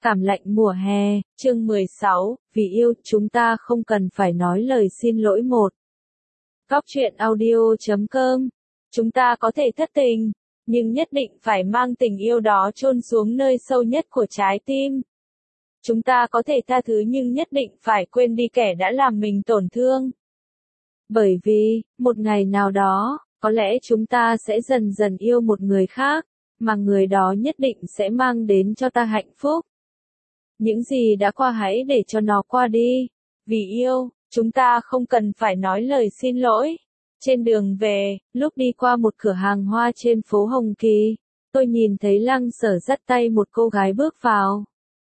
Cảm lạnh mùa hè, chương 16, vì yêu, chúng ta không cần phải nói lời xin lỗi một. Góc truyện audio.com. Chúng ta có thể thất tình, nhưng nhất định phải mang tình yêu đó chôn xuống nơi sâu nhất của trái tim. Chúng ta có thể tha thứ nhưng nhất định phải quên đi kẻ đã làm mình tổn thương. Bởi vì, một ngày nào đó, có lẽ chúng ta sẽ dần dần yêu một người khác, mà người đó nhất định sẽ mang đến cho ta hạnh phúc. Những gì đã qua hãy để cho nó qua đi. Vì yêu, chúng ta không cần phải nói lời xin lỗi. Trên đường về, lúc đi qua một cửa hàng hoa trên phố Hồng Kỳ, tôi nhìn thấy Lăng Sở dắt tay một cô gái bước vào.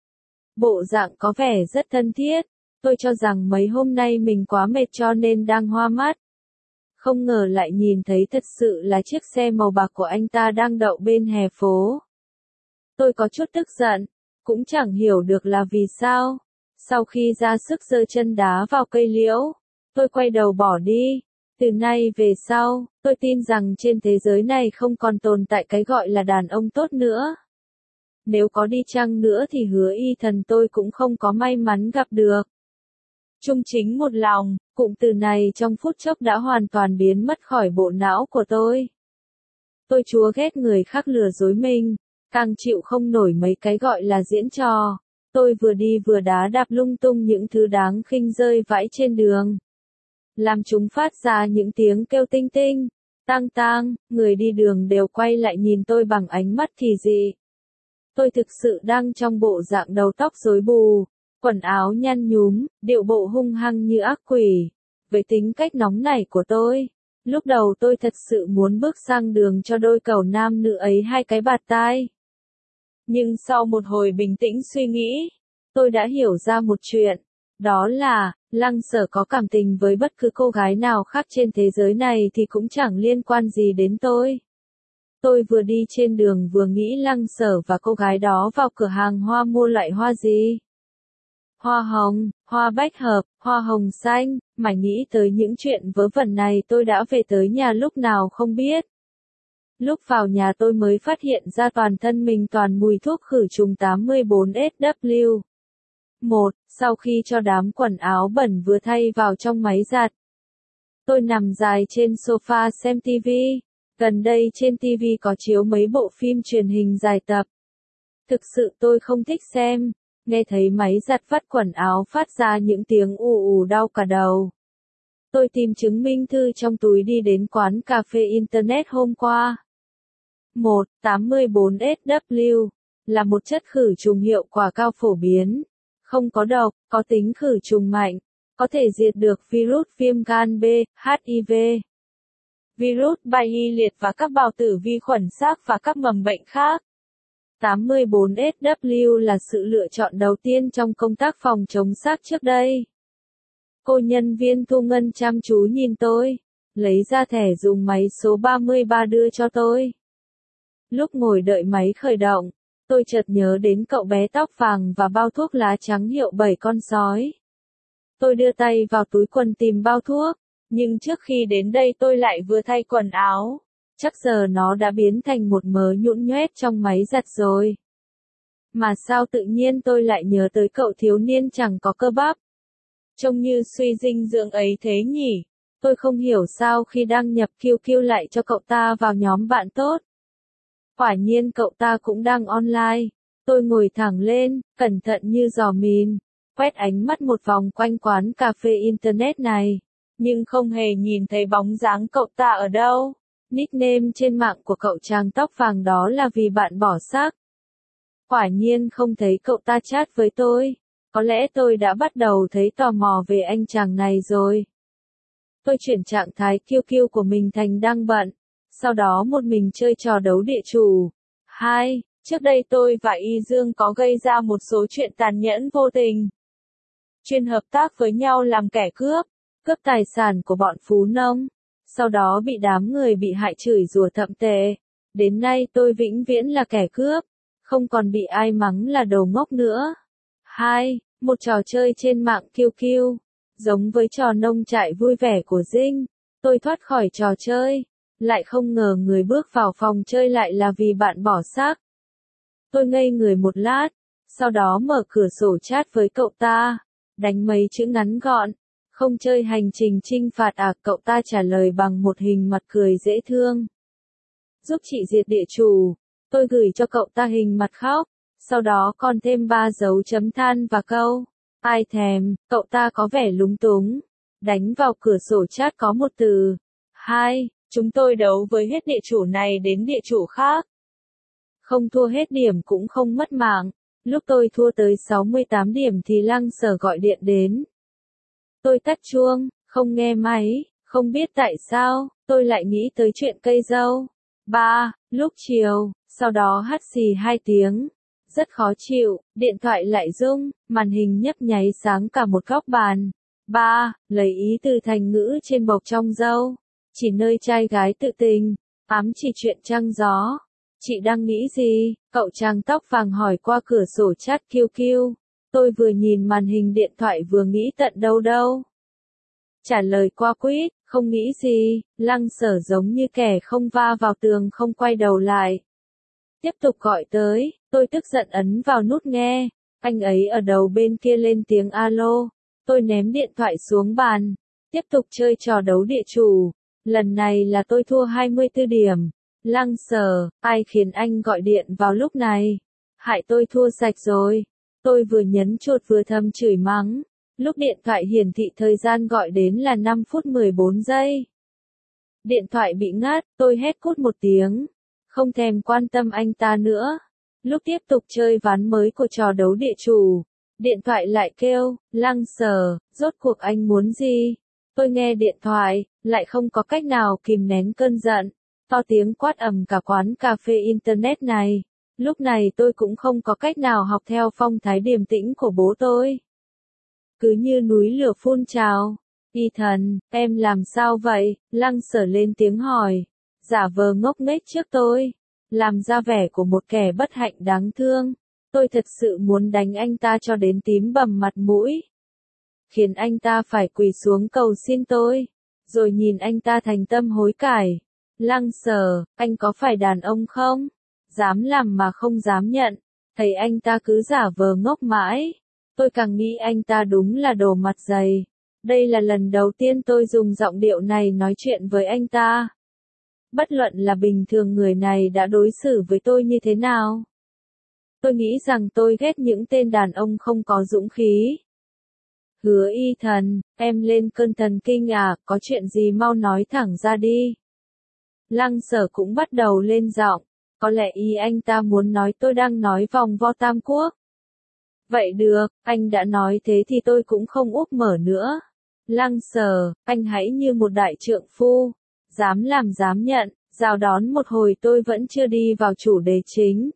Bộ dạng có vẻ rất thân thiết. Tôi cho rằng mấy hôm nay mình quá mệt cho nên đang hoa mắt. Không ngờ lại nhìn thấy thật sự là chiếc xe màu bạc của anh ta đang đậu bên hè phố. Tôi có chút tức giận. Cũng chẳng hiểu được là vì sao. Sau khi ra sức giơ chân đá vào cây liễu, tôi quay đầu bỏ đi. Từ nay về sau, tôi tin rằng trên thế giới này không còn tồn tại cái gọi là đàn ông tốt nữa. Nếu có đi chăng nữa thì hứa Y Thần tôi cũng không có may mắn gặp được. Chung chính một lòng, cụm từ này trong phút chốc đã hoàn toàn biến mất khỏi bộ não của tôi. Tôi chúa ghét người khác lừa dối mình. Càng chịu không nổi mấy cái gọi là diễn trò. Tôi vừa đi vừa đá đạp lung tung những thứ đáng khinh rơi vãi trên đường. Làm chúng phát ra những tiếng kêu tinh tinh, tang tang, người đi đường đều quay lại nhìn tôi bằng ánh mắt kỳ dị. Tôi thực sự đang trong bộ dạng đầu tóc rối bù, quần áo nhăn nhúm, điệu bộ hung hăng như ác quỷ. Với tính cách nóng nảy của tôi, lúc đầu tôi thật sự muốn bước sang đường cho đôi cẩu nam nữ ấy hai cái bạt tai. Nhưng sau một hồi bình tĩnh suy nghĩ, tôi đã hiểu ra một chuyện, đó là, Lăng Sở có cảm tình với bất cứ cô gái nào khác trên thế giới này thì cũng chẳng liên quan gì đến tôi. Tôi vừa đi trên đường vừa nghĩ Lăng Sở và cô gái đó vào cửa hàng hoa mua loại hoa gì? Hoa hồng, hoa bách hợp, hoa hồng xanh, mà nghĩ tới những chuyện vớ vẩn này tôi đã về tới nhà lúc nào không biết. Lúc vào nhà tôi mới phát hiện ra toàn thân mình toàn mùi thuốc khử trùng 84SW. Sau khi cho đám quần áo bẩn vừa thay vào trong máy giặt, tôi nằm dài trên sofa xem TV. Gần đây trên TV có chiếu mấy bộ phim truyền hình dài tập. Thực sự tôi không thích xem, nghe thấy máy giặt vắt quần áo phát ra những tiếng ù ù đau cả đầu. Tôi tìm chứng minh thư trong túi đi đến quán cà phê Internet hôm qua. 84SW là một chất khử trùng hiệu quả cao phổ biến, không có độc, có tính khử trùng mạnh, có thể diệt được virus viêm gan B, HIV, virus bay hy liệt và các bào tử vi khuẩn xác và các mầm bệnh khác. 84SW là sự lựa chọn đầu tiên trong công tác phòng chống xác trước đây. Cô nhân viên thu ngân chăm chú nhìn tôi, lấy ra thẻ dùng máy số 33 đưa cho tôi. Lúc ngồi đợi máy khởi động, tôi chợt nhớ đến cậu bé tóc vàng và bao thuốc lá trắng hiệu 7 con sói. Tôi đưa tay vào túi quần tìm bao thuốc, nhưng trước khi đến đây tôi lại vừa thay quần áo. Chắc giờ nó đã biến thành một mớ nhũn nhoét trong máy giặt rồi. Mà sao tự nhiên tôi lại nhớ tới cậu thiếu niên chẳng có cơ bắp. Trông như suy dinh dưỡng ấy thế nhỉ? Tôi không hiểu sao khi đăng nhập QQ lại cho cậu ta vào nhóm bạn tốt. Quả nhiên cậu ta cũng đang online. Tôi ngồi thẳng lên, cẩn thận như giò mìn, quét ánh mắt một vòng quanh quán cà phê Internet này. Nhưng không hề nhìn thấy bóng dáng cậu ta ở đâu. Nickname trên mạng của cậu chàng tóc vàng đó là vì bạn bỏ xác. Quả nhiên không thấy cậu ta chat với tôi. Có lẽ tôi đã bắt đầu thấy tò mò về anh chàng này rồi. Tôi chuyển trạng thái QQ của mình thành đang bận. Sau đó một mình chơi trò đấu địa chủ. Trước đây tôi và Y Dương có gây ra một số chuyện tàn nhẫn vô tình. Chuyên hợp tác với nhau làm kẻ cướp tài sản của bọn phú nông. Sau đó bị đám người bị hại chửi rủa thậm tệ. Đến nay tôi vĩnh viễn là kẻ cướp, không còn bị ai mắng là đồ ngốc nữa. Một trò chơi trên mạng QQ, giống với trò nông trại vui vẻ của Dinh. Tôi thoát khỏi trò chơi, lại không ngờ người bước vào phòng chơi lại là vì bạn bỏ xác. Tôi ngây người một lát, Sau đó mở cửa sổ chat với cậu ta, đánh mấy chữ ngắn gọn, không chơi hành trình trinh phạt à, cậu ta trả lời bằng một hình mặt cười dễ thương. Giúp chị diệt địa chủ, tôi gửi cho cậu ta hình mặt khóc, sau đó còn thêm 3 dấu chấm than và câu, ai thèm, cậu ta có vẻ lúng túng, đánh vào cửa sổ chat có một từ, 2, chúng tôi đấu với hết địa chủ này đến địa chủ khác. Không thua hết điểm cũng không mất mạng, lúc tôi thua tới 68 điểm thì Lăng Sở gọi điện đến. Tôi tắt chuông, không nghe máy, không biết tại sao, tôi lại nghĩ tới chuyện cây dâu. 3, lúc chiều, sau đó hắt xì 2 tiếng. Rất khó chịu, điện thoại lại rung, màn hình nhấp nháy sáng cả một góc bàn. 3, lấy ý từ thành ngữ trên bọc trong dâu. Chỉ nơi trai gái tự tình, ám chỉ chuyện trăng gió. Chị đang nghĩ gì? Cậu chàng tóc vàng hỏi qua cửa sổ chat QQ. Tôi vừa nhìn màn hình điện thoại vừa nghĩ tận đâu đâu. Trả lời qua quýt, không nghĩ gì, Lăng Sở giống như kẻ không va vào tường không quay đầu lại. Tiếp tục gọi tới, tôi tức giận ấn vào nút nghe, anh ấy ở đầu bên kia lên tiếng alo, tôi ném điện thoại xuống bàn, tiếp tục chơi trò đấu địa chủ, lần này là tôi thua 24 điểm. Lăng Sở, ai khiến anh gọi điện vào lúc này? Hại tôi thua sạch rồi. Tôi vừa nhấn chuột vừa thầm chửi mắng. Lúc điện thoại hiển thị thời gian gọi đến là 5 phút 14 giây. Điện thoại bị ngắt, tôi hét cút một tiếng. Không thèm quan tâm anh ta nữa. Lúc tiếp tục chơi ván mới của trò đấu địa chủ, điện thoại lại kêu, Lăng Sở, rốt cuộc anh muốn gì? Tôi nghe điện thoại, lại không có cách nào kìm nén cơn giận. To tiếng quát ầm cả quán cà phê internet này. Lúc này tôi cũng không có cách nào học theo phong thái điềm tĩnh của bố tôi. Cứ như núi lửa phun trào. Ethan, em làm sao vậy? Lăng Sở lên tiếng hỏi. Giả vờ ngốc nghếch trước tôi. Làm ra vẻ của một kẻ bất hạnh đáng thương. Tôi thật sự muốn đánh anh ta cho đến tím bầm mặt mũi. Khiến anh ta phải quỳ xuống cầu xin tôi. Rồi nhìn anh ta thành tâm hối cải. Lăng Sở, anh có phải đàn ông không? Dám làm mà không dám nhận. Thấy anh ta cứ giả vờ ngốc mãi. Tôi càng nghĩ anh ta đúng là đồ mặt dày. Đây là lần đầu tiên tôi dùng giọng điệu này nói chuyện với anh ta. Bất luận là bình thường người này đã đối xử với tôi như thế nào. Tôi nghĩ rằng tôi ghét những tên đàn ông không có dũng khí. Hứa Ethan, em lên cơn thần kinh à, có chuyện gì mau nói thẳng ra đi. Lăng Sở cũng bắt đầu lên giọng, có lẽ ý anh ta muốn nói tôi đang nói vòng vo Tam Quốc. Vậy được, anh đã nói thế thì tôi cũng không úp mở nữa. Lăng Sở, anh hãy như một đại trượng phu, dám làm dám nhận, rào đón một hồi tôi vẫn chưa đi vào chủ đề chính.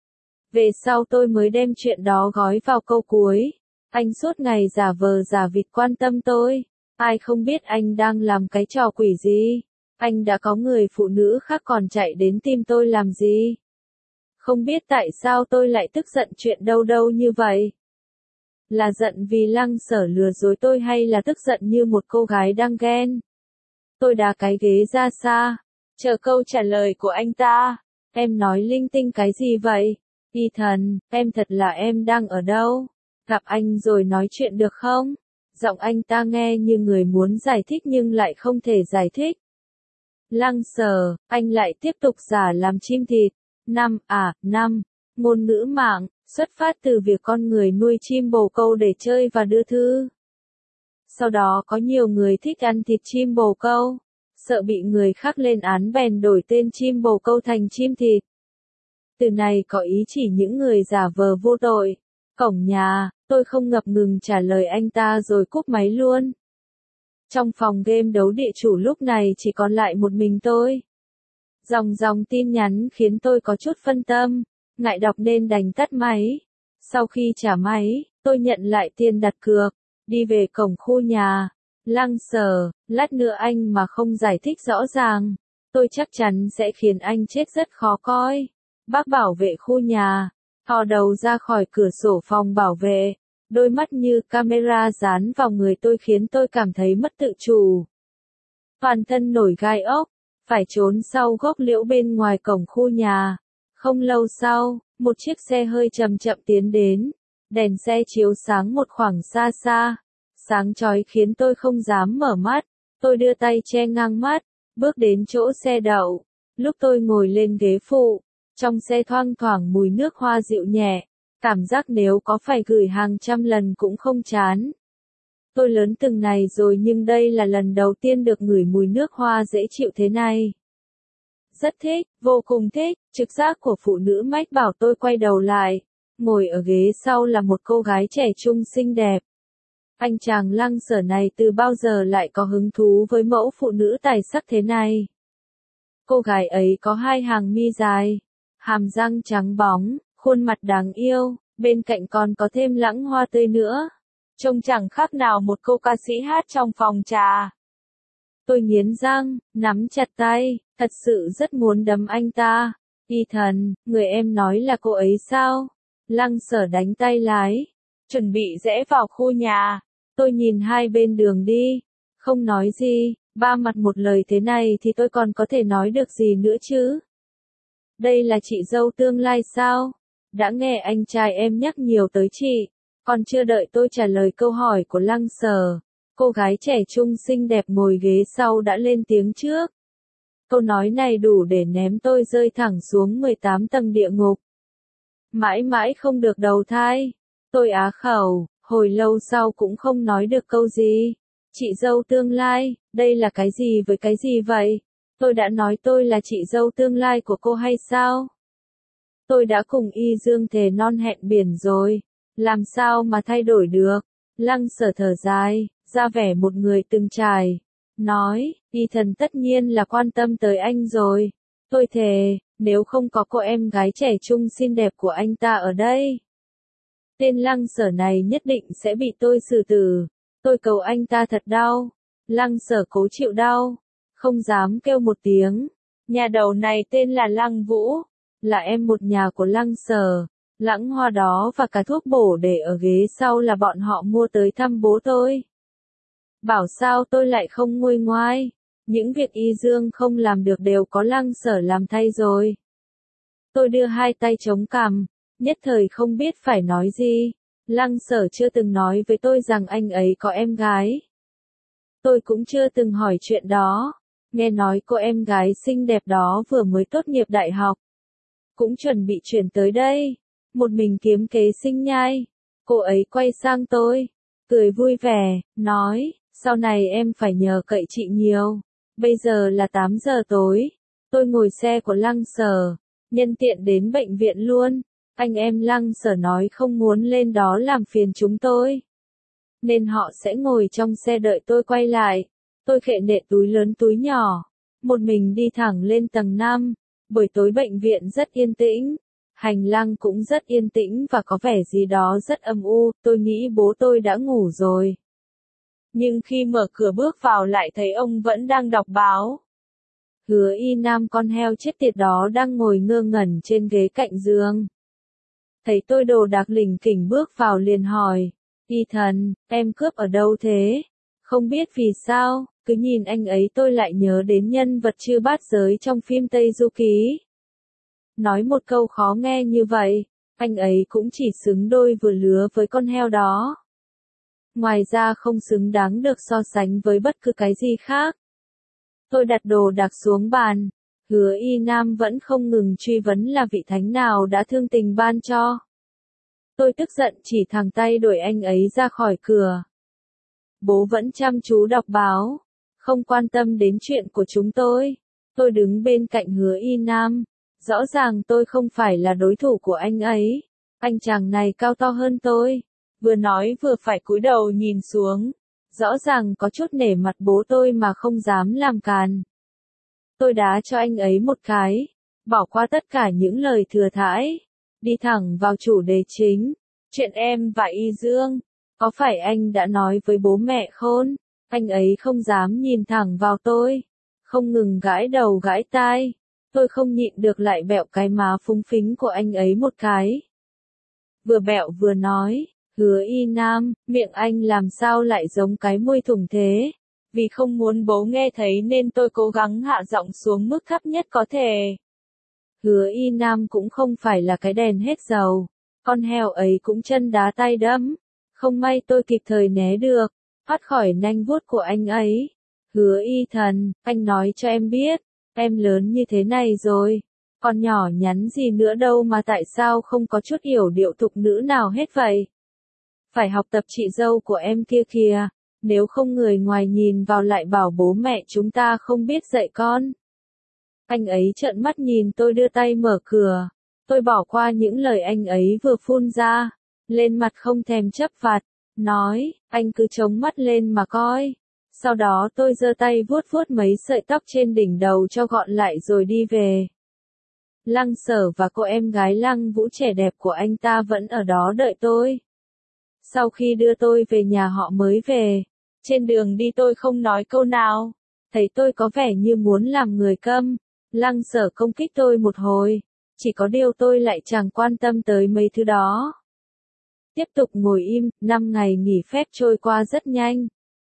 Về sau tôi mới đem chuyện đó gói vào câu cuối. Anh suốt ngày giả vờ giả vịt quan tâm tôi, ai không biết anh đang làm cái trò quỷ gì. Anh đã có người phụ nữ khác còn chạy đến tìm tôi làm gì? Không biết tại sao tôi lại tức giận chuyện đâu đâu như vậy? Là giận vì Lăng Sở lừa dối tôi hay là tức giận như một cô gái đang ghen? Tôi đá cái ghế ra xa, chờ câu trả lời của anh ta. Em nói linh tinh cái gì vậy? Ethan, em thật là em đang ở đâu? Gặp anh rồi nói chuyện được không? Giọng anh ta nghe như người muốn giải thích nhưng lại không thể giải thích. Lăng Sở, anh lại tiếp tục giả làm chim thịt. 5. Ngôn ngữ mạng, xuất phát từ việc con người nuôi chim bồ câu để chơi và đưa thư. Sau đó có nhiều người thích ăn thịt chim bồ câu. Sợ bị người khác lên án bèn đổi tên chim bồ câu thành chim thịt. Từ này có ý chỉ những người giả vờ vô tội. Cổng nhà, tôi không ngập ngừng trả lời anh ta rồi cúp máy luôn. Trong phòng game đấu địa chủ lúc này chỉ còn lại một mình tôi. Dòng tin nhắn khiến tôi có chút phân tâm, ngại đọc nên đành tắt máy. Sau khi trả máy, tôi nhận lại tiền đặt cược, đi về cổng khu nhà. Lăng Sở, lát nữa anh mà không giải thích rõ ràng, tôi chắc chắn sẽ khiến anh chết rất khó coi. Bác bảo vệ khu nhà, thò đầu ra khỏi cửa sổ phòng bảo vệ. Đôi mắt như camera dán vào người tôi khiến tôi cảm thấy mất tự chủ. Toàn thân nổi gai ốc, phải trốn sau gốc liễu bên ngoài cổng khu nhà. Không lâu sau, Một chiếc xe hơi chậm chậm tiến đến, đèn xe chiếu sáng một khoảng xa xa, sáng chói khiến tôi không dám mở mắt. Tôi đưa tay che ngang mắt, bước đến chỗ xe đậu. Lúc tôi ngồi lên ghế phụ, trong xe thoang thoảng mùi nước hoa dịu nhẹ, cảm giác nếu có phải gửi hàng trăm lần cũng không chán. Tôi lớn từng này rồi nhưng đây là lần đầu tiên được ngửi mùi nước hoa dễ chịu thế này. Rất thích, vô cùng thích, trực giác của phụ nữ mách bảo tôi quay đầu lại. Ngồi ở ghế sau là một cô gái trẻ trung xinh đẹp. Anh chàng Lăng Sở này từ bao giờ lại có hứng thú với mẫu phụ nữ tài sắc thế này? Cô gái ấy có hai hàng mi dài, hàm răng trắng bóng, khuôn mặt đáng yêu, bên cạnh còn có thêm lãng hoa tươi nữa. Trông chẳng khác nào một cô ca sĩ hát trong phòng trà. Tôi nghiến răng, nắm chặt tay, thật sự rất muốn đấm anh ta. Ethan, người em nói là cô ấy sao? Lăng Sở đánh tay lái, chuẩn bị rẽ vào khu nhà. Tôi nhìn hai bên đường đi, không nói gì, ba mặt một lời thế này thì tôi còn có thể nói được gì nữa chứ? Đây là chị dâu tương lai sao? Đã nghe anh trai em nhắc nhiều tới chị, còn chưa đợi tôi trả lời câu hỏi của Lăng Sở. Cô gái trẻ trung xinh đẹp ngồi ghế sau đã lên tiếng trước. Câu nói này đủ để ném tôi rơi thẳng xuống 18 tầng địa ngục. Mãi mãi không được đầu thai. Tôi á khẩu, hồi lâu sau cũng không nói được câu gì. Chị dâu tương lai, đây là cái gì với cái gì vậy? Tôi đã nói tôi là chị dâu tương lai của cô hay sao? Tôi đã cùng Y Dương thề non hẹn biển rồi. Làm sao mà thay đổi được? Lăng Sở thở dài, ra vẻ một người từng trải. Nói, Ethan tất nhiên là quan tâm tới anh rồi. Tôi thề, nếu không có cô em gái trẻ trung xinh đẹp của anh ta ở đây, tên Lăng Sở này nhất định sẽ bị tôi xử tử. Tôi cầu anh ta thật đau. Lăng Sở cố chịu đau, không dám kêu một tiếng. Nhà đầu này tên là Lăng Vũ, là em một nhà của Lăng Sở. Lãng hoa đó và cả thuốc bổ để ở ghế sau là bọn họ mua tới thăm bố tôi. Bảo sao tôi lại không nguôi ngoai. Những việc Y Dương không làm được đều có Lăng Sở làm thay rồi. Tôi đưa hai tay chống cằm, nhất thời không biết phải nói gì. Lăng Sở chưa từng nói với tôi rằng anh ấy có em gái. Tôi cũng chưa từng hỏi chuyện đó. Nghe nói cô em gái xinh đẹp đó vừa mới tốt nghiệp đại học, cũng chuẩn bị chuyển tới đây, một mình kiếm kế sinh nhai. Cô ấy quay sang tôi, cười vui vẻ, nói, sau này em phải nhờ cậy chị nhiều. Bây giờ là 8 giờ tối, tôi ngồi xe của Lăng Sở, nhân tiện đến bệnh viện luôn. Anh em Lăng Sở nói không muốn lên đó làm phiền chúng tôi, nên họ sẽ ngồi trong xe đợi tôi quay lại. Tôi khệ nệ túi lớn túi nhỏ, một mình đi thẳng lên tầng 5. Buổi tối bệnh viện rất yên tĩnh, hành lang cũng rất yên tĩnh và có vẻ gì đó rất âm u. Tôi nghĩ bố tôi đã ngủ rồi. Nhưng khi mở cửa bước vào lại thấy ông vẫn đang đọc báo. Hứa Y Nam con heo chết tiệt đó đang ngồi ngơ ngẩn trên ghế cạnh giường. Thấy tôi đồ đạc lỉnh kỉnh bước vào liền hỏi, Ethan, em cướp ở đâu thế? Không biết vì sao, cứ nhìn anh ấy tôi lại nhớ đến nhân vật chư bát giới trong phim Tây Du Ký. Nói một câu khó nghe như vậy, anh ấy cũng chỉ xứng đôi vừa lứa với con heo đó. Ngoài ra không xứng đáng được so sánh với bất cứ cái gì khác. Tôi đặt đồ đạc xuống bàn, Hứa Y Nam vẫn không ngừng truy vấn là vị thánh nào đã thương tình ban cho. Tôi tức giận chỉ thẳng tay đuổi anh ấy ra khỏi cửa. Bố vẫn chăm chú đọc báo, không quan tâm đến chuyện của chúng tôi. Tôi đứng bên cạnh Hứa Y Nam, rõ ràng tôi không phải là đối thủ của anh ấy. Anh chàng này cao to hơn tôi, vừa nói vừa phải cúi đầu nhìn xuống, rõ ràng có chút nể mặt bố tôi mà không dám làm càn. Tôi đá cho anh ấy một cái, bỏ qua tất cả những lời thừa thãi, đi thẳng vào chủ đề chính. Chuyện em và Y Dương, có phải anh đã nói với bố mẹ khôn? Anh ấy không dám nhìn thẳng vào tôi, không ngừng gãi đầu gãi tai. Tôi không nhịn được lại bẹo cái má phúng phính của anh ấy một cái. Vừa bẹo vừa nói, Hứa Y Nam, miệng anh làm sao lại giống cái muôi thùng thế? Vì không muốn bố nghe thấy nên tôi cố gắng hạ giọng xuống mức thấp nhất có thể. Hứa Y Nam cũng không phải là cái đèn hết dầu. Con heo ấy cũng chân đá tay đấm. Không may tôi kịp thời né được, thoát khỏi nanh vuốt của anh ấy. Hứa Y Thần, anh nói cho em biết, em lớn như thế này rồi. Còn nhỏ nhắn gì nữa đâu mà tại sao không có chút yểu điệu tục nữ nào hết vậy? Phải học tập chị dâu của em kia kìa, nếu không người ngoài nhìn vào lại bảo bố mẹ chúng ta không biết dạy con. Anh ấy trợn mắt nhìn tôi đưa tay mở cửa. Tôi bỏ qua những lời anh ấy vừa phun ra, lên mặt không thèm chấp phạt, nói, anh cứ chống mắt lên mà coi. Sau đó tôi giơ tay vuốt vuốt mấy sợi tóc trên đỉnh đầu cho gọn lại rồi đi về. Lăng Sở và cô em gái Lăng Vũ trẻ đẹp của anh ta vẫn ở đó đợi tôi. Sau khi đưa tôi về nhà họ mới về. Trên đường đi tôi không nói câu nào. Thấy tôi có vẻ như muốn làm người câm. Lăng Sở công kích tôi một hồi. Chỉ có điều tôi lại chẳng quan tâm tới mấy thứ đó. Tiếp tục ngồi im, 5 ngày nghỉ phép trôi qua rất nhanh.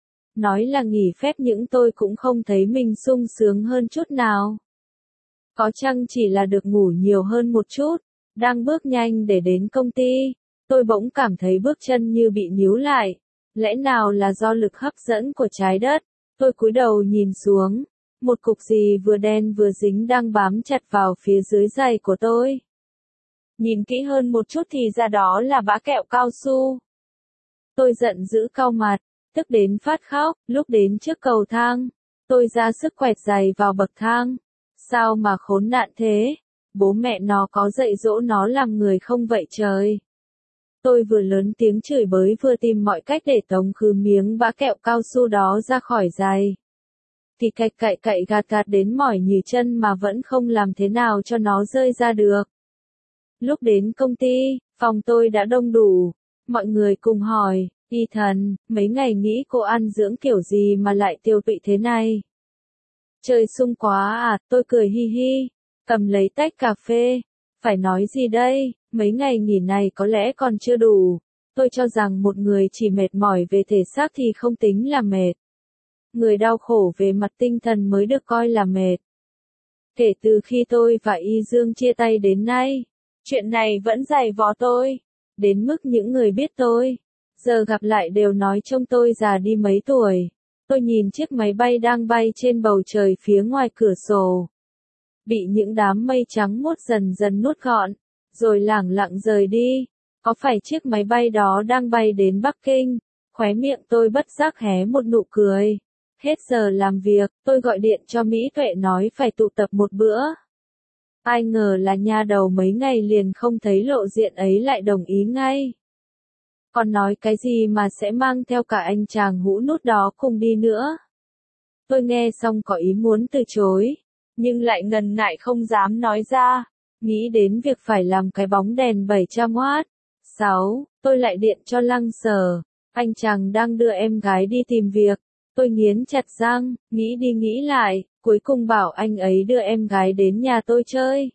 Nói là nghỉ phép nhưng tôi cũng không thấy mình sung sướng hơn chút nào. Có chăng chỉ là được ngủ nhiều hơn một chút. Đang bước nhanh để đến công ty, tôi bỗng cảm thấy bước chân như bị níu lại. Lẽ nào là do lực hấp dẫn của trái đất? Tôi cúi đầu nhìn xuống. Một cục gì vừa đen vừa dính đang bám chặt vào phía dưới giày của tôi. Nhìn kỹ hơn một chút thì ra đó là bã kẹo cao su. Tôi giận dữ cau mặt, tức đến phát khóc. Lúc đến trước cầu thang, tôi ra sức quẹt giày vào bậc thang. Sao mà khốn nạn thế? Bố mẹ nó có dạy dỗ nó làm người không vậy trời? Tôi vừa lớn tiếng chửi bới vừa tìm mọi cách để tống khứ miếng bã kẹo cao su đó ra khỏi giày. Thì cậy gạt đến mỏi nhừ chân mà vẫn không làm thế nào cho nó rơi ra được. Lúc đến công ty, phòng tôi đã đông đủ. Mọi người cùng hỏi, Y Thần, mấy ngày nghĩ cô ăn dưỡng kiểu gì mà lại tiêu tụy thế này? Trời sung quá à, tôi cười hi hi, cầm lấy tách cà phê. Phải nói gì đây, mấy ngày nghỉ này có lẽ còn chưa đủ. Tôi cho rằng một người chỉ mệt mỏi về thể xác thì không tính là mệt. Người đau khổ về mặt tinh thần mới được coi là mệt. Kể từ khi tôi và Y Dương chia tay đến nay, chuyện này vẫn dày vò tôi. Đến mức những người biết tôi, giờ gặp lại đều nói trông tôi già đi mấy tuổi. Tôi nhìn chiếc máy bay đang bay trên bầu trời phía ngoài cửa sổ. Bị những đám mây trắng muốt dần dần nuốt gọn, rồi lẳng lặng rời đi. Có phải chiếc máy bay đó đang bay đến Bắc Kinh? Khóe miệng tôi bất giác hé một nụ cười. Hết giờ làm việc, tôi gọi điện cho Mỹ Tuệ nói phải tụ tập một bữa. Ai ngờ là nha đầu mấy ngày liền không thấy lộ diện ấy lại đồng ý ngay. Còn nói cái gì mà sẽ mang theo cả anh chàng hũ nút đó cùng đi nữa. Tôi nghe xong có ý muốn từ chối, nhưng lại ngần ngại không dám nói ra. Nghĩ đến việc phải làm cái bóng đèn 700W. 6. Tôi lại điện cho Lăng Sở. Anh chàng đang đưa em gái đi tìm việc. Tôi nghiến chặt răng, nghĩ đi nghĩ lại, cuối cùng bảo anh ấy đưa em gái đến nhà tôi chơi.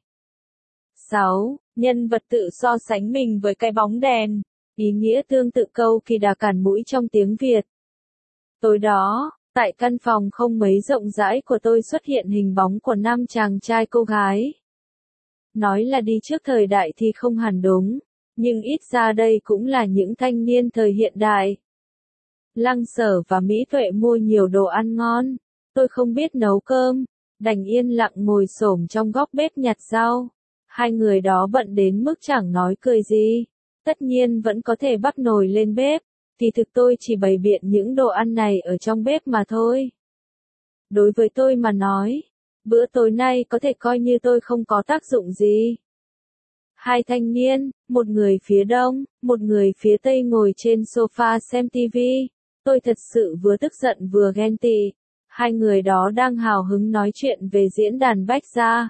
6. Nhân vật tự so sánh mình với cái bóng đèn. Ý nghĩa tương tự câu kỳ đà cản mũi trong tiếng Việt. Tối đó, tại căn phòng không mấy rộng rãi của tôi xuất hiện hình bóng của 5 chàng trai cô gái. Nói là đi trước thời đại thì không hẳn đúng, nhưng ít ra đây cũng là những thanh niên thời hiện đại. Lăng Sở và Mỹ Tuệ mua nhiều đồ ăn ngon. Tôi không biết nấu cơm, đành yên lặng ngồi xổm trong góc bếp nhặt rau. Hai người đó bận đến mức chẳng nói cười gì. Tất nhiên vẫn có thể bắt nồi lên bếp, thì thực tôi chỉ bày biện những đồ ăn này ở trong bếp mà thôi. Đối với tôi mà nói, bữa tối nay có thể coi như tôi không có tác dụng gì. Hai thanh niên, một người phía đông, một người phía tây ngồi trên sofa xem tivi. Tôi thật sự vừa tức giận vừa ghen tị. Hai người đó đang hào hứng nói chuyện về diễn đàn Bách Gia.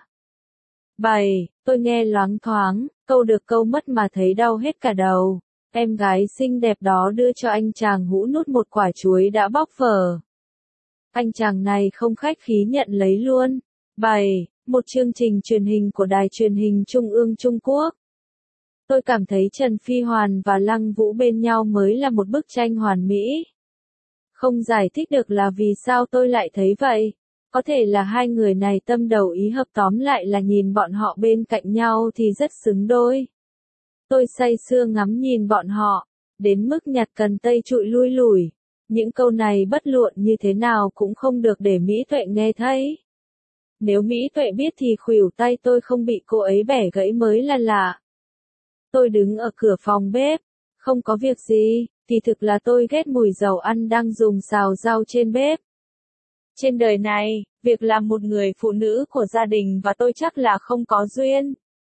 7. Tôi nghe loáng thoáng, câu được câu mất mà thấy đau hết cả đầu. Em gái xinh đẹp đó đưa cho anh chàng hũ nút một quả chuối đã bóc vở. Anh chàng này không khách khí nhận lấy luôn. 7. Một chương trình truyền hình của đài truyền hình Trung ương Trung Quốc. Tôi cảm thấy Trần Phi Hoàn và Lăng Vũ bên nhau mới là một bức tranh hoàn mỹ. Không giải thích được là vì sao tôi lại thấy vậy. Có thể là hai người này tâm đầu ý hợp, tóm lại là nhìn bọn họ bên cạnh nhau thì rất xứng đôi. Tôi say sưa ngắm nhìn bọn họ, đến mức nhặt cần tây trụi lui lủi. Những câu này bất luận như thế nào cũng không được để Mỹ Tuệ nghe thấy. Nếu Mỹ Tuệ biết thì khuỷu tay tôi không bị cô ấy bẻ gãy mới là lạ. Tôi đứng ở cửa phòng bếp, không có việc gì, kỳ thực là tôi ghét mùi dầu ăn đang dùng xào rau trên bếp. Trên đời này, việc làm một người phụ nữ của gia đình và tôi chắc là không có duyên.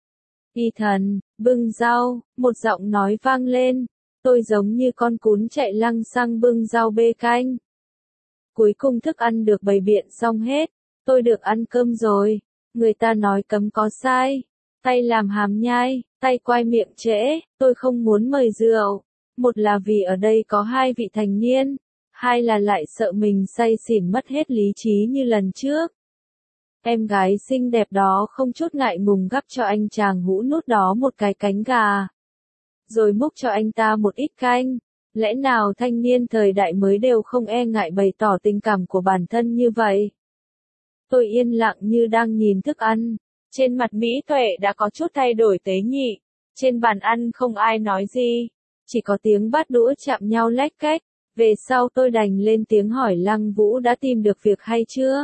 Ethan, bưng rau, một giọng nói vang lên, tôi giống như con cún chạy lăng xăng bưng rau bê canh. Cuối cùng thức ăn được bày biện xong hết, tôi được ăn cơm rồi, người ta nói cấm có sai, tay làm hàm nhai, tay quai miệng trễ, tôi không muốn mời rượu, một là vì ở đây có hai vị thành niên, hai là lại sợ mình say xỉn mất hết lý trí như lần trước. Em gái xinh đẹp đó không chút ngại ngùng gắp cho anh chàng hũ nút đó một cái cánh gà. Rồi múc cho anh ta một ít canh. Lẽ nào thanh niên thời đại mới đều không e ngại bày tỏ tình cảm của bản thân như vậy? Tôi yên lặng như đang nhìn thức ăn. Trên mặt Mỹ Tuệ đã có chút thay đổi tế nhị. Trên bàn ăn không ai nói gì. Chỉ có tiếng bát đũa chạm nhau lách cách. Về sau tôi đành lên tiếng hỏi Lăng Vũ đã tìm được việc hay chưa?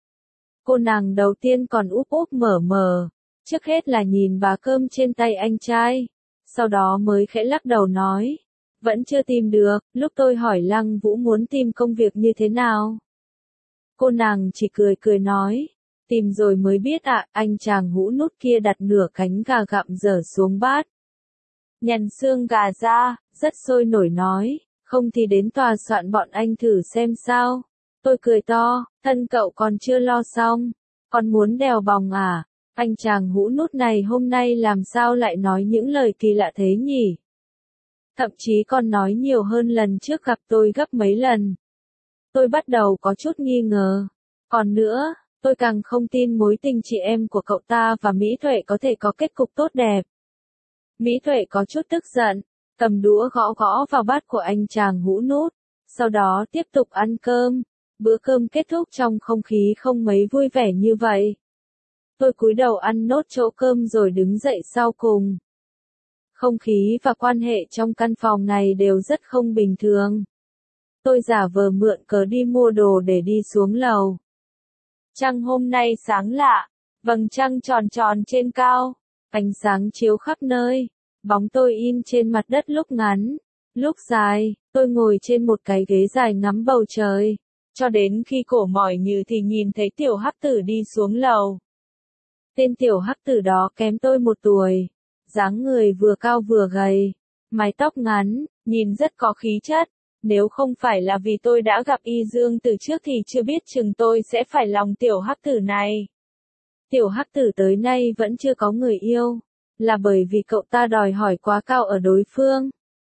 Cô nàng đầu tiên còn úp úp mở mở. Trước hết là nhìn bát cơm trên tay anh trai. Sau đó mới khẽ lắc đầu nói. Vẫn chưa tìm được, lúc tôi hỏi Lăng Vũ muốn tìm công việc như thế nào. Cô nàng chỉ cười cười nói. Tìm rồi mới biết ạ, anh chàng hũ nút kia đặt nửa cánh gà gặm dở xuống bát. Nhằn xương gà ra, rất sôi nổi nói. Không thì đến tòa soạn bọn anh thử xem sao. Tôi cười to, thân cậu còn chưa lo xong. Còn muốn đèo bòng à? Anh chàng hũ nút này hôm nay làm sao lại nói những lời kỳ lạ thế nhỉ? Thậm chí còn nói nhiều hơn lần trước gặp tôi gấp mấy lần. Tôi bắt đầu có chút nghi ngờ. Còn nữa, tôi càng không tin mối tình chị em của cậu ta và Mỹ Tuệ có thể có kết cục tốt đẹp. Mỹ Tuệ có chút tức giận, cầm đũa gõ gõ vào bát của anh chàng hũ nút, sau đó tiếp tục ăn cơm. Bữa cơm kết thúc trong không khí không mấy vui vẻ như vậy. Tôi cúi đầu ăn nốt chỗ cơm rồi đứng dậy sau cùng. Không khí và quan hệ trong căn phòng này đều rất không bình thường. Tôi giả vờ mượn cớ đi mua đồ để đi xuống lầu. Trăng hôm nay sáng lạ, vầng trăng tròn tròn trên cao, ánh sáng chiếu khắp nơi, bóng tôi in trên mặt đất lúc ngắn, lúc dài, tôi ngồi trên một cái ghế dài ngắm bầu trời, cho đến khi cổ mỏi nhừ thì nhìn thấy tiểu hắc tử đi xuống lầu. Tên tiểu hắc tử đó kém tôi 1 tuổi, dáng người vừa cao vừa gầy, mái tóc ngắn, nhìn rất có khí chất. Nếu không phải là vì tôi đã gặp Y Dương từ trước thì chưa biết chừng tôi sẽ phải lòng tiểu hắc tử này. Tiểu hắc tử tới nay vẫn chưa có người yêu, là bởi vì cậu ta đòi hỏi quá cao ở đối phương.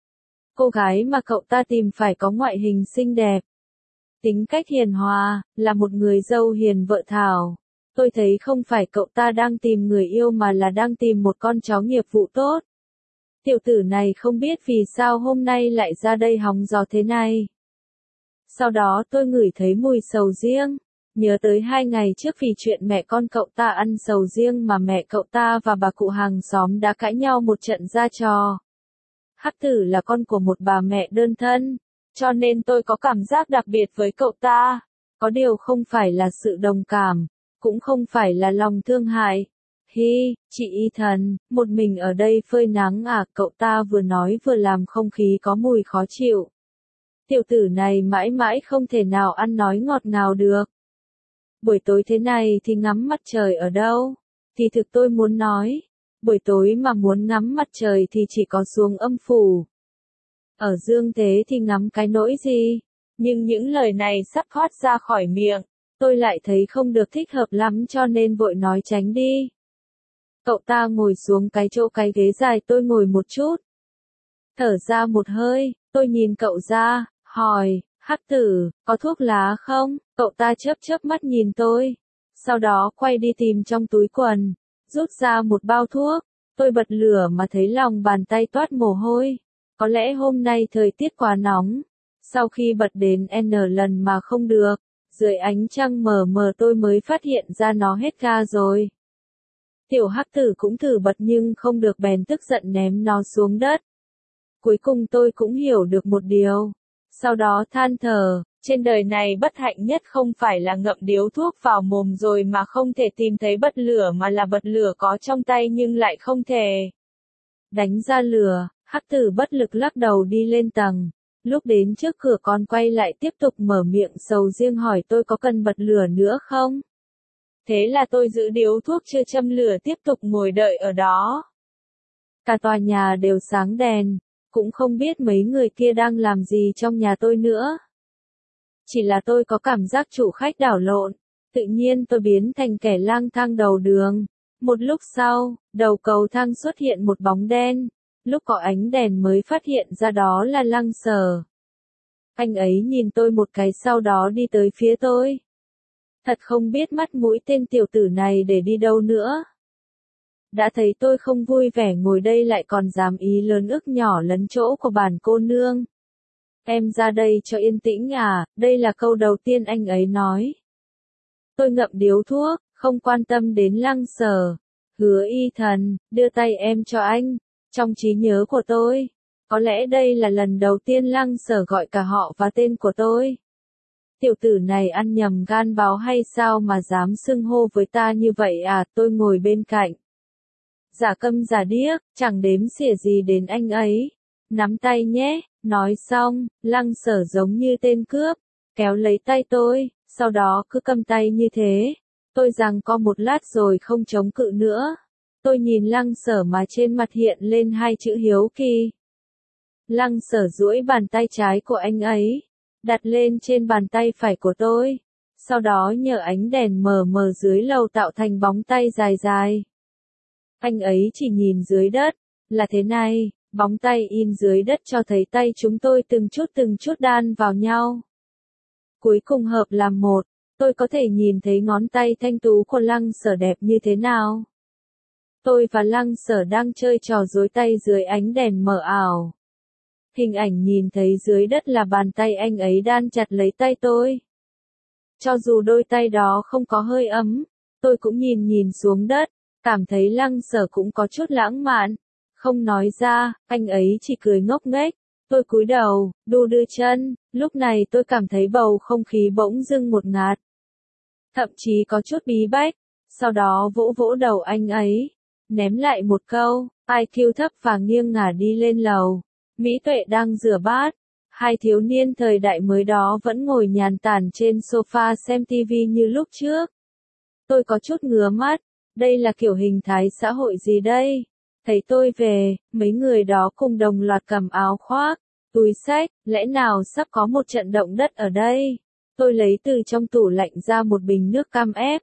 Cô gái mà cậu ta tìm phải có ngoại hình xinh đẹp, tính cách hiền hòa, là một người dâu hiền vợ thảo. Tôi thấy không phải cậu ta đang tìm người yêu mà là đang tìm một con chó nghiệp vụ tốt. Tiểu tử này không biết vì sao hôm nay lại ra đây hóng gió thế này. Sau đó tôi ngửi thấy mùi sầu riêng, nhớ tới 2 ngày trước vì chuyện mẹ con cậu ta ăn sầu riêng mà mẹ cậu ta và bà cụ hàng xóm đã cãi nhau một trận ra trò. Hắc tử là con của một bà mẹ đơn thân, cho nên tôi có cảm giác đặc biệt với cậu ta. Có điều không phải là sự đồng cảm, cũng không phải là lòng thương hại. Hi, chị Ethan, một mình ở đây phơi nắng à, cậu ta vừa nói vừa làm không khí có mùi khó chịu. Tiểu tử này mãi mãi không thể nào ăn nói ngọt ngào được. Buổi tối thế này thì ngắm mặt trời ở đâu? Thì thực tôi muốn nói, buổi tối mà muốn ngắm mặt trời thì chỉ có xuống âm phủ. Ở dương thế thì ngắm cái nỗi gì? Nhưng những lời này sắp thoát ra khỏi miệng, tôi lại thấy không được thích hợp lắm cho nên vội nói tránh đi. Cậu ta ngồi xuống cái ghế dài tôi ngồi một chút. Thở ra một hơi, tôi nhìn cậu ra, hỏi, hắc tử, có thuốc lá không? Cậu ta chớp mắt nhìn tôi. Sau đó quay đi tìm trong túi quần, rút ra một bao thuốc. Tôi bật lửa mà thấy lòng bàn tay toát mồ hôi. Có lẽ hôm nay thời tiết quá nóng. Sau khi bật đến N lần mà không được, Dưới ánh trăng mờ mờ tôi mới phát hiện ra nó hết ga rồi. Tiểu hắc tử cũng thử bật nhưng không được bèn tức giận ném nó xuống đất. Cuối cùng tôi cũng hiểu được một điều. Sau đó than thở, trên đời này bất hạnh nhất không phải là ngậm điếu thuốc vào mồm rồi mà không thể tìm thấy bật lửa mà là bật lửa có trong tay nhưng lại không thể đánh ra lửa. Hắc tử bất lực lắc đầu đi lên tầng. Lúc đến trước cửa con quay lại tiếp tục mở miệng sầu riêng hỏi tôi có cần bật lửa nữa không? Thế là tôi giữ điếu thuốc chưa châm lửa tiếp tục ngồi đợi ở đó. Cả tòa nhà đều sáng đèn, cũng không biết mấy người kia đang làm gì trong nhà tôi nữa. Chỉ là tôi có cảm giác chủ khách đảo lộn, tự nhiên tôi biến thành kẻ lang thang đầu đường. Một lúc sau, đầu cầu thang xuất hiện một bóng đen, lúc có ánh đèn mới phát hiện ra đó là Lăng Sở. Anh ấy nhìn tôi một cái sau đó đi tới phía tôi. Thật không biết mắt mũi tên tiểu tử này để đi đâu nữa. Đã thấy tôi không vui vẻ ngồi đây lại còn dám ý lớn ức nhỏ lấn chỗ của bản cô nương. Em ra đây cho yên tĩnh à, đây là câu đầu tiên anh ấy nói. Tôi ngậm điếu thuốc, không quan tâm đến Lăng Sở. Hứa Y Thần, đưa tay em cho anh. Trong trí nhớ của tôi, có lẽ đây là lần đầu tiên Lăng Sở gọi cả họ và tên của tôi. Tiểu tử này ăn nhầm gan báo hay sao mà dám xưng hô với ta như vậy à, tôi ngồi bên cạnh. Giả câm giả điếc, chẳng đếm xỉa gì đến anh ấy. Nắm tay nhé, nói xong, Lăng Sở giống như tên cướp, kéo lấy tay tôi, sau đó cứ cầm tay như thế. Tôi giằng co một lát rồi không chống cự nữa. Tôi nhìn Lăng Sở mà trên mặt hiện lên hai chữ hiếu kỳ. Lăng Sở duỗi bàn tay trái của anh ấy, đặt lên trên bàn tay phải của tôi. Sau đó nhờ ánh đèn mờ mờ dưới lầu tạo thành bóng tay dài dài. Anh ấy chỉ nhìn dưới đất, là thế này, bóng tay in dưới đất cho thấy tay chúng tôi từng chút đan vào nhau. Cuối cùng hợp làm một, tôi có thể nhìn thấy ngón tay thanh tú của Lăng Sở đẹp như thế nào. Tôi và Lăng Sở đang chơi trò dối tay dưới ánh đèn mờ ảo. Hình ảnh nhìn thấy dưới đất là bàn tay anh ấy đan chặt lấy tay tôi. Cho dù đôi tay đó không có hơi ấm, tôi cũng nhìn xuống đất, cảm thấy Lăng Sở cũng có chút lãng mạn. Không nói ra, anh ấy chỉ cười ngốc nghếch. Tôi cúi đầu, đu đưa chân, lúc này tôi cảm thấy bầu không khí bỗng dưng một ngạt. Thậm chí có chút bí bách, sau đó vỗ vỗ đầu anh ấy, ném lại một câu, IQ thấp và nghiêng ngả đi lên lầu. Mỹ Tuệ đang rửa bát, hai thiếu niên thời đại mới đó vẫn ngồi nhàn tản trên sofa xem TV như lúc trước. Tôi có chút ngứa mắt, đây là kiểu hình thái xã hội gì đây? Thấy tôi về, mấy người đó cùng đồng loạt cầm áo khoác, túi xách, lẽ nào sắp có một trận động đất ở đây? Tôi lấy từ trong tủ lạnh ra một bình nước cam ép.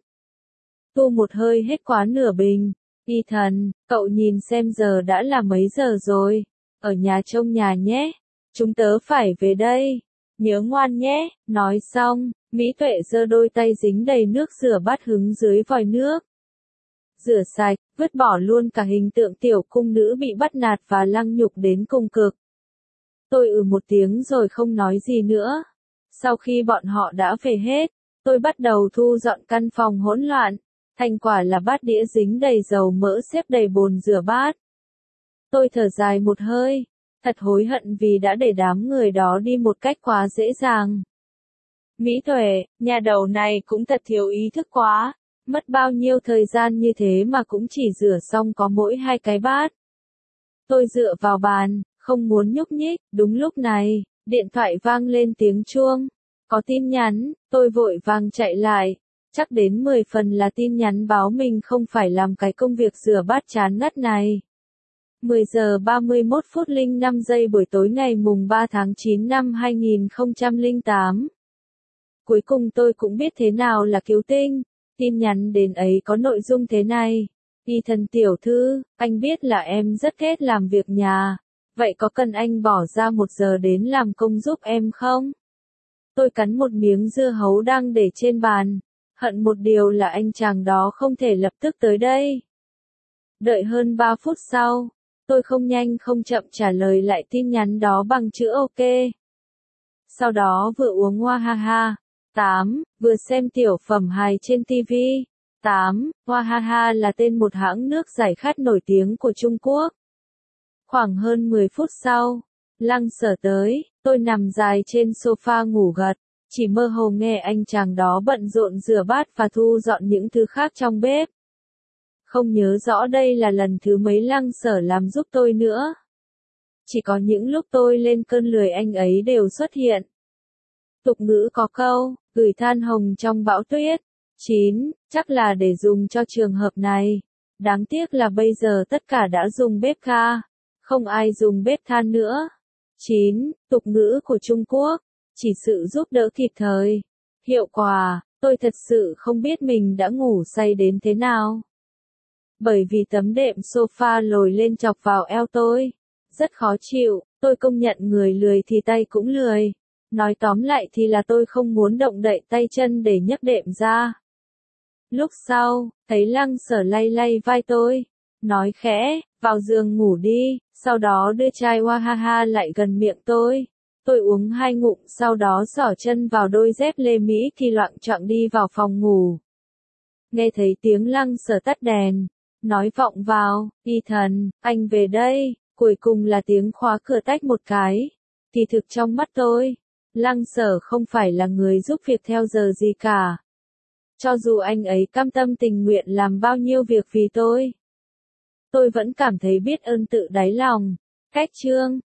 Tu một hơi hết quá nửa bình. Y Thần, cậu nhìn xem giờ đã là mấy giờ rồi? Ở nhà trông nhà nhé. Chúng tớ phải về đây. Nhớ ngoan nhé. Nói xong, Mỹ Tuệ giơ đôi tay dính đầy nước rửa bát hứng dưới vòi nước. Rửa sạch, vứt bỏ luôn cả hình tượng tiểu cung nữ bị bắt nạt và lăng nhục đến cùng cực. Tôi một tiếng rồi không nói gì nữa. Sau khi bọn họ đã về hết, tôi bắt đầu thu dọn căn phòng hỗn loạn. Thành quả là bát đĩa dính đầy dầu mỡ xếp đầy bồn rửa bát. Tôi thở dài một hơi, thật hối hận vì đã để đám người đó đi một cách quá dễ dàng. Mỹ Tuệ, nhà đầu này cũng thật thiếu ý thức quá, mất bao nhiêu thời gian như thế mà cũng chỉ rửa xong có mỗi 2 cái bát. Tôi dựa vào bàn, không muốn nhúc nhích, đúng lúc này, điện thoại vang lên tiếng chuông. Có tin nhắn, tôi vội vàng chạy lại. Chắc đến 10 phần là tin nhắn báo mình không phải làm cái công việc rửa bát chán ngắt này. 10 giờ 31 phút 05 giây buổi tối ngày mùng 3 tháng 9 năm 2008. Cuối cùng tôi cũng biết thế nào là cứu tinh. Tin nhắn đến ấy có nội dung thế này. Y Thần tiểu thư, anh biết là em rất ghét làm việc nhà. Vậy có cần anh bỏ ra 1 giờ đến làm công giúp em không? Tôi cắn một miếng dưa hấu đang để trên bàn. Hận một điều là anh chàng đó không thể lập tức tới đây. Đợi hơn 3 phút sau, tôi không nhanh không chậm trả lời lại tin nhắn đó bằng chữ OK. Sau đó vừa uống hoa ha ha, 8. Vừa xem tiểu phẩm hài trên TV. 8. Wahaha là tên một hãng nước giải khát nổi tiếng của Trung Quốc. Khoảng hơn 10 phút sau, Lăng Sở tới, tôi nằm dài trên sofa ngủ gật, chỉ mơ hồ nghe anh chàng đó bận rộn rửa bát và thu dọn những thứ khác trong bếp. Không nhớ rõ đây là lần thứ mấy Lăng Sở làm giúp tôi nữa. Chỉ có những lúc tôi lên cơn lười anh ấy đều xuất hiện. Tục ngữ có câu, gửi than hồng trong bão tuyết. 9. Chắc là để dùng cho trường hợp này. Đáng tiếc là bây giờ tất cả đã dùng bếp ga. Không ai dùng bếp than nữa. 9. Tục ngữ của Trung Quốc. Chỉ sự giúp đỡ kịp thời. Hiệu quả, tôi thật sự không biết mình đã ngủ say đến thế nào. Bởi vì tấm đệm sofa lồi lên chọc vào eo tôi. Rất khó chịu, tôi công nhận người lười thì tay cũng lười. Nói tóm lại thì là tôi không muốn động đậy tay chân để nhấc đệm ra. Lúc sau, thấy Lăng Sở lay lay vai tôi, nói khẽ, vào giường ngủ đi, sau đó đưa chai Wahaha lại gần miệng tôi. Tôi uống 2 ngụm sau đó xỏ chân vào đôi dép lê Mỹ thì loạng choạng đi vào phòng ngủ. Nghe thấy tiếng Lăng Sở tắt đèn, nói vọng vào, Ethan, anh về đây, cuối cùng là tiếng khóa cửa tách một cái. Thì thực trong mắt tôi, Lăng Sở không phải là người giúp việc theo giờ gì cả. Cho dù anh ấy cam tâm tình nguyện làm bao nhiêu việc vì tôi vẫn cảm thấy biết ơn tự đáy lòng. Cách chương